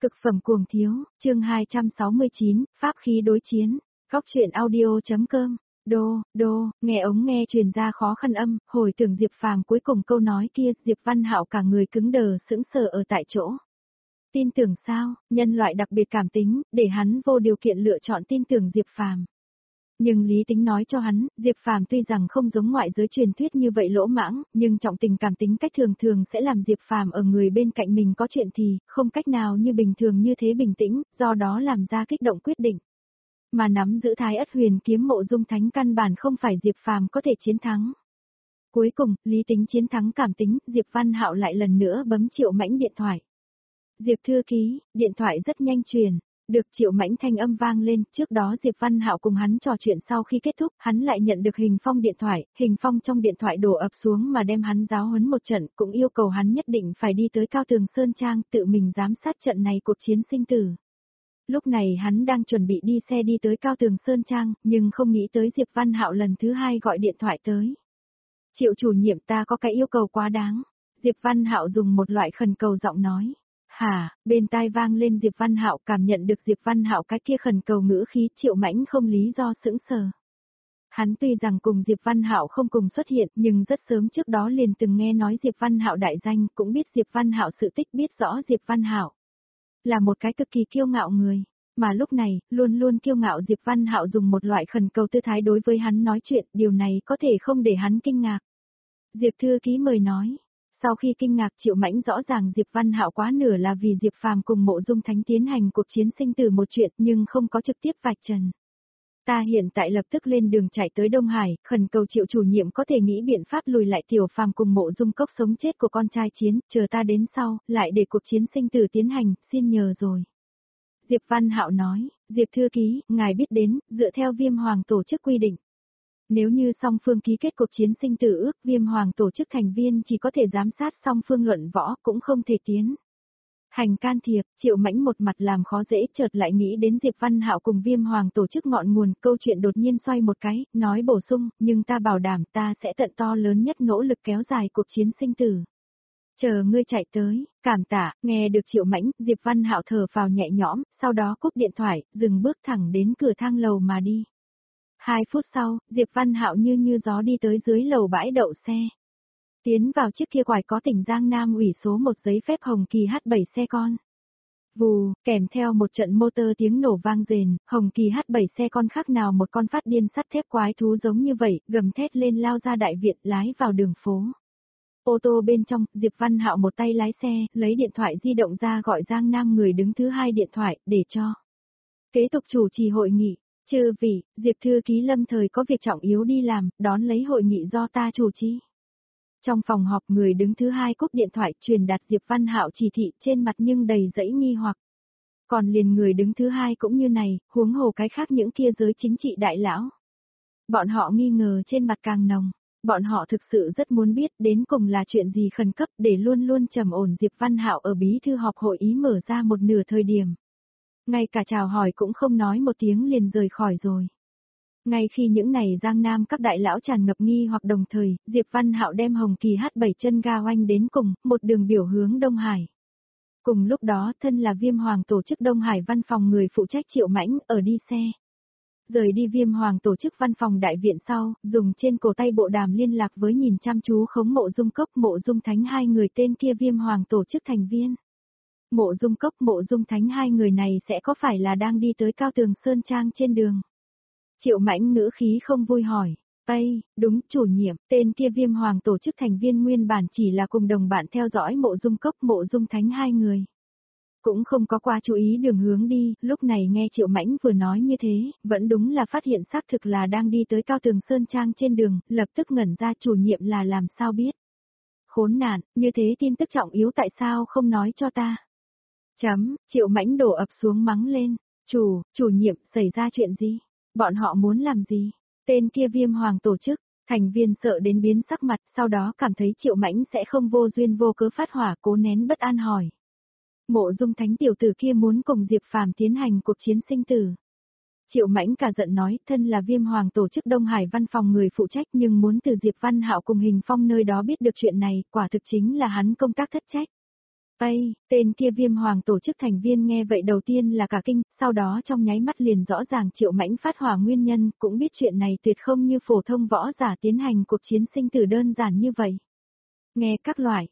Cực phẩm cuồng thiếu, chương 269, pháp khí đối chiến, góc truyện audio.com, nghe ống nghe truyền ra khó khăn âm, hồi tưởng Diệp Phàm cuối cùng câu nói kia, Diệp Văn Hạo cả người cứng đờ sững sờ ở tại chỗ. Tin tưởng sao, nhân loại đặc biệt cảm tính, để hắn vô điều kiện lựa chọn tin tưởng Diệp Phàm. Nhưng lý tính nói cho hắn, Diệp Phàm tuy rằng không giống ngoại giới truyền thuyết như vậy lỗ mãng, nhưng trọng tình cảm tính cách thường thường sẽ làm Diệp Phàm ở người bên cạnh mình có chuyện thì, không cách nào như bình thường như thế bình tĩnh, do đó làm ra kích động quyết định. Mà nắm giữ Thái Ất Huyền kiếm Mộ Dung Thánh căn bản không phải Diệp Phàm có thể chiến thắng. Cuối cùng, lý tính chiến thắng cảm tính, Diệp Văn Hạo lại lần nữa bấm Triệu Mãnh điện thoại. Diệp thư ký, điện thoại rất nhanh truyền. Được Triệu Mãnh thanh âm vang lên, trước đó Diệp Văn Hạo cùng hắn trò chuyện sau khi kết thúc, hắn lại nhận được Hình Phong điện thoại, Hình Phong trong điện thoại đổ ập xuống mà đem hắn giáo huấn một trận, cũng yêu cầu hắn nhất định phải đi tới Cao Tường Sơn Trang, tự mình giám sát trận này cuộc chiến sinh tử. Lúc này hắn đang chuẩn bị đi xe đi tới Cao Tường Sơn Trang, nhưng không nghĩ tới Diệp Văn Hạo lần thứ hai gọi điện thoại tới. Triệu chủ nhiệm, ta có cái yêu cầu quá đáng. Diệp Văn Hạo dùng một loại khẩn cầu giọng nói. Hả, bên tai vang lên Diệp Văn Hạo, cảm nhận được Diệp Văn Hạo cái kia khẩn cầu ngữ khí, Triệu Mãnh không lý do sững sờ. Hắn tuy rằng cùng Diệp Văn Hạo không cùng xuất hiện, nhưng rất sớm trước đó liền từng nghe nói Diệp Văn Hạo đại danh, cũng biết Diệp Văn Hạo sự tích, biết rõ Diệp Văn Hạo là một cái cực kỳ kiêu ngạo người, mà lúc này, luôn luôn kiêu ngạo Diệp Văn Hạo dùng một loại khẩn cầu tư thái đối với hắn nói chuyện, điều này có thể không để hắn kinh ngạc. Diệp thư ký mời nói. Sau khi kinh ngạc, Triệu Mãnh rõ ràng Diệp Văn Hạo quá nửa là vì Diệp Phàm cùng Mộ Dung Thánh tiến hành cuộc chiến sinh tử một chuyện, nhưng không có trực tiếp vạch trần. Ta hiện tại lập tức lên đường chạy tới Đông Hải, khẩn cầu Triệu chủ nhiệm có thể nghĩ biện pháp lùi lại Tiểu Phàm cùng Mộ Dung Cốc sống chết của con trai chiến, chờ ta đến sau, lại để cuộc chiến sinh tử tiến hành, xin nhờ rồi. Diệp Văn Hạo nói, Diệp thư ký, ngài biết đến, dựa theo Viêm Hoàng tổ chức quy định. Nếu như song phương ký kết cuộc chiến sinh tử ước, Viêm Hoàng tổ chức thành viên chỉ có thể giám sát song phương luận võ, cũng không thể tiến hành can thiệp. Triệu Mãnh một mặt làm khó dễ, chợt lại nghĩ đến Diệp Văn Hạo cùng Viêm Hoàng tổ chức ngọn nguồn, câu chuyện đột nhiên xoay một cái, nói bổ sung, nhưng ta bảo đảm ta sẽ tận to lớn nhất nỗ lực kéo dài cuộc chiến sinh tử. Chờ ngươi chạy tới, cảm tạ. Nghe được Triệu Mãnh, Diệp Văn Hạo thở phào nhẹ nhõm, sau đó cúp điện thoại, dừng bước thẳng đến cửa thang lầu mà đi. 2 phút sau, Diệp Văn Hạo như gió đi tới dưới lầu bãi đậu xe. Tiến vào chiếc kia quải có tỉnh Giang Nam ủy số 1 giấy phép Hồng Kỳ H7 xe con. Vù, kèm theo một trận motor tiếng nổ vang rền, Hồng Kỳ H7 xe con khác nào một con phát điên sắt thép quái thú giống như vậy, gầm thét lên lao ra đại viện, lái vào đường phố. Ô tô bên trong, Diệp Văn Hạo một tay lái xe, lấy điện thoại di động ra gọi Giang Nam người đứng thứ hai điện thoại, để cho kế tục chủ trì hội nghị. Chư vị, Diệp thư ký lâm thời có việc trọng yếu đi làm, đón lấy hội nghị do ta chủ trì. Trong phòng họp, người đứng thứ hai cúp điện thoại, truyền đạt Diệp Văn Hạo chỉ thị, trên mặt nhưng đầy dẫy nghi hoặc. Còn liền người đứng thứ hai cũng như này, huống hồ cái khác những kia giới chính trị đại lão. Bọn họ nghi ngờ trên mặt càng nồng, bọn họ thực sự rất muốn biết đến cùng là chuyện gì khẩn cấp để luôn luôn trầm ổn Diệp Văn Hạo ở bí thư họp hội ý mở ra một nửa thời điểm. Ngay cả chào hỏi cũng không nói một tiếng liền rời khỏi rồi. Ngay khi những này Giang Nam các đại lão tràn ngập nghi hoặc đồng thời, Diệp Văn Hạo đem Hồng Kỳ H7 chân ga oanh đến cùng, một đường biểu hướng Đông Hải. Cùng lúc đó, thân là Viêm Hoàng tổ chức Đông Hải văn phòng người phụ trách Triệu Mãnh, ở đi xe. Rời đi Viêm Hoàng tổ chức văn phòng đại viện sau, dùng trên cổ tay bộ đàm liên lạc với nhìn chăm chú khống Mộ Dung Cốc, Mộ Dung Thánh hai người tên kia Viêm Hoàng tổ chức thành viên. Mộ Dung Cốc, Mộ Dung Thánh hai người này sẽ có phải là đang đi tới Cao Tường Sơn Trang trên đường? Triệu Mãnh ngữ khí không vui hỏi. Ây, đúng, chủ nhiệm, tên kia Viêm Hoàng tổ chức thành viên nguyên bản chỉ là cùng đồng bạn theo dõi Mộ Dung Cốc, Mộ Dung Thánh hai người. Cũng không có qua chú ý đường hướng đi, lúc này nghe Triệu Mãnh vừa nói như thế, vẫn đúng là phát hiện xác thực là đang đi tới Cao Tường Sơn Trang trên đường, lập tức ngẩn ra chủ nhiệm là làm sao biết. Khốn nạn, như thế tin tức trọng yếu tại sao không nói cho ta? Triệu Mãnh đổ ập xuống mắng lên, chủ nhiệm, xảy ra chuyện gì? Bọn họ muốn làm gì? Tên kia Viêm Hoàng tổ chức, thành viên sợ đến biến sắc mặt, sau đó cảm thấy Triệu Mãnh sẽ không vô duyên vô cớ phát hỏa, cố nén bất an hỏi. Mộ Dung Thánh tiểu tử kia muốn cùng Diệp Phàm tiến hành cuộc chiến sinh tử. Triệu Mãnh cả giận nói, thân là Viêm Hoàng tổ chức Đông Hải văn phòng người phụ trách nhưng muốn từ Diệp Văn Hạo cùng Hình Phong nơi đó biết được chuyện này, quả thực chính là hắn công tác thất trách. Tây, tên kia Viêm Hoàng tổ chức thành viên nghe vậy đầu tiên là cả kinh, sau đó trong nháy mắt liền rõ ràng Triệu Mãnh phát hỏa nguyên nhân, cũng biết chuyện này tuyệt không như phổ thông võ giả tiến hành cuộc chiến sinh tử đơn giản như vậy. Nghe các loại,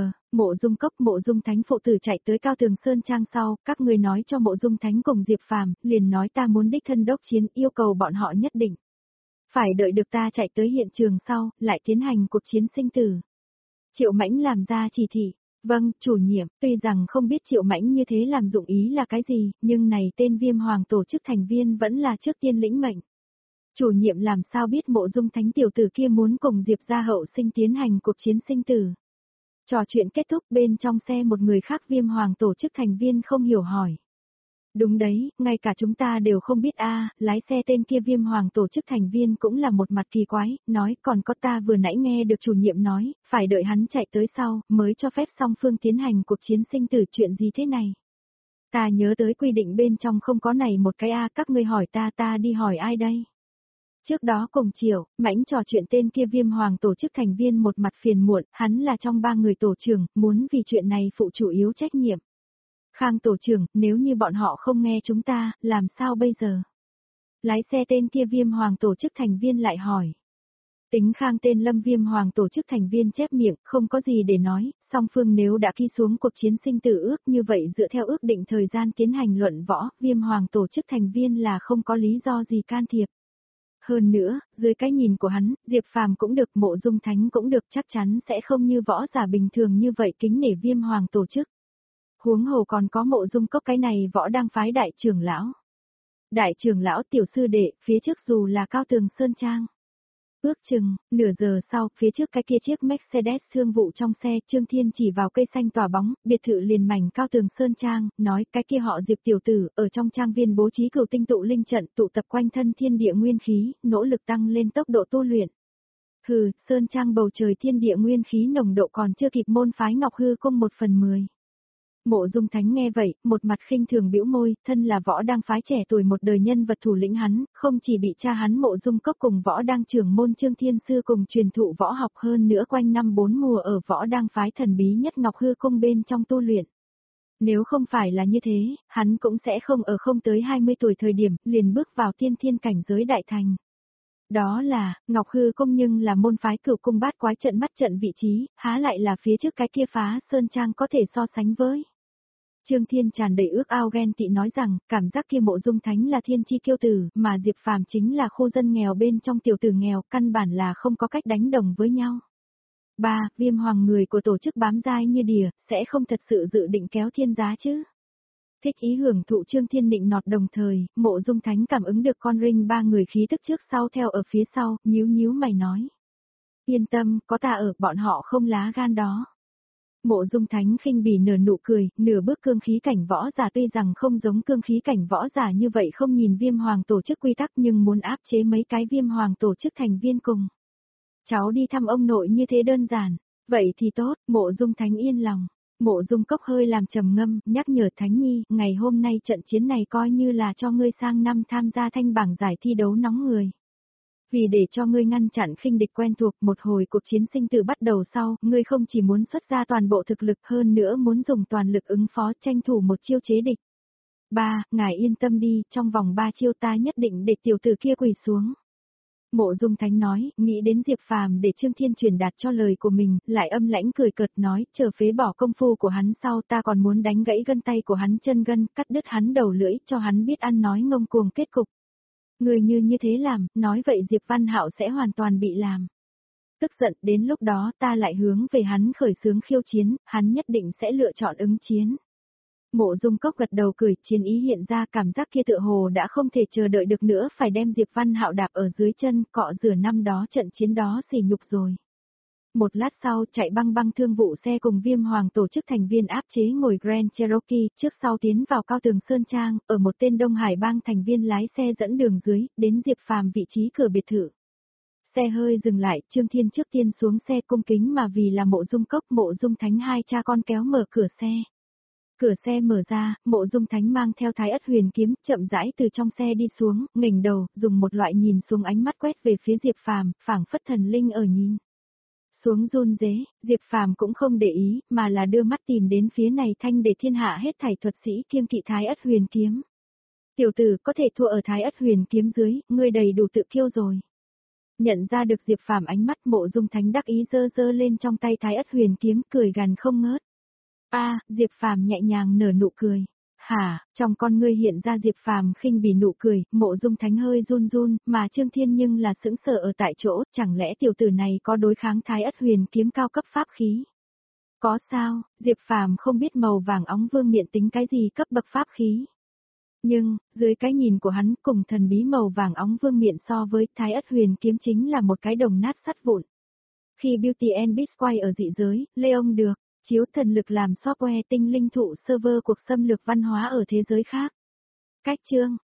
Mộ Dung Cốc, Mộ Dung Thánh phụ tử chạy tới Cao Tường Sơn Trang sau, các người nói cho Mộ Dung Thánh cùng Diệp Phàm, liền nói ta muốn đích thân đốc chiến, yêu cầu bọn họ nhất định phải đợi được ta chạy tới hiện trường sau, lại tiến hành cuộc chiến sinh tử. Triệu Mãnh làm ra chỉ thị. Vâng, chủ nhiệm, tuy rằng không biết Triệu Mãnh như thế làm dụng ý là cái gì, nhưng này tên Viêm Hoàng tổ chức thành viên vẫn là trước tiên lĩnh mệnh. Chủ nhiệm làm sao biết Mộ Dung Thánh tiểu tử kia muốn cùng Diệp gia hậu sinh tiến hành cuộc chiến sinh tử. Trò chuyện kết thúc, bên trong xe một người khác Viêm Hoàng tổ chức thành viên không hiểu hỏi. Đúng đấy, ngay cả chúng ta đều không biết lái xe tên kia Viêm Hoàng tổ chức thành viên cũng là một mặt kỳ quái, nói còn có ta vừa nãy nghe được chủ nhiệm nói, phải đợi hắn chạy tới sau, mới cho phép song phương tiến hành cuộc chiến sinh tử, chuyện gì thế này. Ta nhớ tới quy định bên trong không có này một cái các ngươi hỏi ta đi hỏi ai đây. Trước đó cùng Triệu Mãnh trò chuyện tên kia Viêm Hoàng tổ chức thành viên một mặt phiền muộn, hắn là trong 3 người tổ trưởng, muốn vì chuyện này phụ chủ yếu trách nhiệm. Khang tổ trưởng, nếu như bọn họ không nghe chúng ta, làm sao bây giờ? Lái xe tên kia Viêm Hoàng tổ chức thành viên lại hỏi. Tính Khang tên Lâm Viêm Hoàng tổ chức thành viên chép miệng, không có gì để nói, song phương nếu đã ký xuống cuộc chiến sinh tử ước như vậy dựa theo ước định thời gian tiến hành luận võ, Viêm Hoàng tổ chức thành viên là không có lý do gì can thiệp. Hơn nữa, dưới cái nhìn của hắn, Diệp Phàm cũng được, Mộ Dung Thánh cũng được, chắc chắn sẽ không như võ giả bình thường như vậy kính nể Viêm Hoàng tổ chức. Huống hồ còn có Mộ Dung Cốc cái này võ đang phái đại trưởng lão. Đại trưởng lão tiểu sư đệ, phía trước dù là Cao Tường Sơn Trang. Ước chừng, nửa giờ sau, phía trước cái kia chiếc Mercedes thương vụ trong xe, Trương Thiên chỉ vào cây xanh tỏa bóng, biệt thự liền mảnh Cao Tường Sơn Trang, nói cái kia họ Diệp tiểu tử, ở trong trang viên bố trí cửu tinh tụ linh trận, tụ tập quanh thân thiên địa nguyên khí, nỗ lực tăng lên tốc độ tu luyện. Hừ, Sơn Trang bầu trời thiên địa nguyên khí nồng độ còn chưa kịp môn phái Ngọc Hư Cung 1/10. Mộ Dung Thánh nghe vậy, một mặt khinh thường bĩu môi, thân là võ đang phái trẻ tuổi một đời nhân vật thủ lĩnh hắn, không chỉ bị cha hắn Mộ Dung Cốc cùng võ đang trưởng môn Trương Thiên Sư cùng truyền thụ võ học, hơn nữa quanh năm 4 mùa ở võ đang phái thần bí nhất Ngọc Hư Cung bên trong tu luyện. Nếu không phải là như thế, hắn cũng sẽ không ở không tới 20 tuổi thời điểm, liền bước vào tiên thiên cảnh giới đại thành. Đó là, Ngọc Hư Cung nhưng là môn phái cửu cung bát quái trận mắt trận vị trí, há lại là phía trước cái kia Phá Sơn Trang có thể so sánh với. Trương Thiên tràn đầy ước ao ghen tị nói rằng, cảm giác kia Mộ Dung Thánh là thiên chi kiêu tử, mà Diệp Phàm chính là khu dân nghèo bên trong tiểu tử nghèo, căn bản là không có cách đánh đồng với nhau. 3. Viêm Hoàng người của tổ chức bám dai như đỉa, sẽ không thật sự dự định kéo thiên giá chứ. Thích ý hưởng thụ Trương Thiên nịnh nọt đồng thời, Mộ Dung Thánh cảm ứng được con ring 3 người khí tức trước sau theo ở phía sau, nhíu mày nói. Yên tâm, có ta ở, bọn họ không lá gan đó. Mộ Dung Thánh khinh bỉ nở nụ cười, nửa bước cương khí cảnh võ giả tuy rằng không giống cương khí cảnh võ giả như vậy không nhìn Viêm Hoàng tổ chức quy tắc nhưng muốn áp chế mấy cái Viêm Hoàng tổ chức thành viên cùng. Cháu đi thăm ông nội như thế đơn giản, vậy thì tốt, Mộ Dung Thánh yên lòng. Mộ Dung Cốc hơi làm trầm ngâm, nhắc nhở Thánh Nhi, ngày hôm nay trận chiến này coi như là cho ngươi sang năm tham gia thanh bảng giải thi đấu nóng người. Vì để cho ngươi ngăn chặn khinh địch quen thuộc, một hồi cuộc chiến sinh tử bắt đầu sau, ngươi không chỉ muốn xuất ra toàn bộ thực lực hơn nữa muốn dùng toàn lực ứng phó tranh thủ một chiêu chế địch. 3. Ngài yên tâm đi, trong vòng 3 chiêu ta nhất định để tiểu tử kia quỳ xuống. Mộ Dung Thánh nói, nghĩ đến Diệp Phàm để Trương Thiên truyền đạt cho lời của mình, lại âm lãnh cười cợt nói, chờ phế bỏ công phu của hắn sau ta còn muốn đánh gãy gân tay của hắn chân gân, cắt đứt hắn đầu lưỡi, cho hắn biết ăn nói ngông cuồng kết cục. Người như thế làm, nói vậy Diệp Văn Hạo sẽ hoàn toàn bị làm. Tức giận, đến lúc đó ta lại hướng về hắn khởi xướng khiêu chiến, hắn nhất định sẽ lựa chọn ứng chiến. Mộ Dung Cốc gật đầu cười, chiến ý hiện ra, cảm giác kia tựa hồ đã không thể chờ đợi được nữa, phải đem Diệp Văn Hạo đạp ở dưới chân, cọ rửa năm đó trận chiến đó sỉ nhục rồi. Một lát sau, chạy băng thương vụ xe cùng Viêm Hoàng tổ chức thành viên áp chế ngồi Grand Cherokee, trước sau tiến vào Cao Tường Sơn Trang, ở một tên Đông Hải bang thành viên lái xe dẫn đường dưới, đến Diệp Phàm vị trí cửa biệt thự. Xe hơi dừng lại, Trương Thiên trước tiên xuống xe cung kính mà vì là Mộ Dung Cốc, Mộ Dung Thánh hai cha con kéo mở cửa xe. Cửa xe mở ra, Mộ Dung Thánh mang theo Thái Ất Huyền kiếm, chậm rãi từ trong xe đi xuống, nghềnh đầu, dùng một loại nhìn xuống ánh mắt quét về phía Diệp Phàm, phảng phất thần linh ở nhìn. xuống run rế, Diệp Phàm cũng không để ý, mà là đưa mắt tìm đến phía này thanh để thiên hạ hết thảy thuật sĩ kiêng kỵ Thái Ất Huyền kiếm. Tiểu tử có thể thua ở Thái Ất Huyền kiếm dưới, ngươi đầy đủ tự kiêu rồi. Nhận ra được Diệp Phàm ánh mắt, Mộ Dung Thánh đắc ý giơ giơ lên trong tay Thái Ất Huyền kiếm, cười gằn không ngớt. A, Diệp Phàm nhẹ nhàng nở nụ cười. Hả, trong con ngươi hiện ra Diệp Phàm khinh bỉ nụ cười, Mộ Dung Thánh hơi run run, mà Trương Thiên nhưng là sững sờ ở tại chỗ, chẳng lẽ tiểu tử này có đối kháng Thái Ất Huyền kiếm cao cấp pháp khí? Có sao, Diệp Phàm không biết màu vàng óng vương miện tính cái gì cấp bậc pháp khí. Nhưng, dưới cái nhìn của hắn cùng thần bí màu vàng óng vương miện so với Thái Ất Huyền kiếm chính là một cái đồng nát sắt vụn. Khi Beauty and Beast quay ở dị giới, Leon được chiếu thần lực làm software tinh linh thụ server cuộc xâm lược văn hóa ở thế giới khác. Cách chương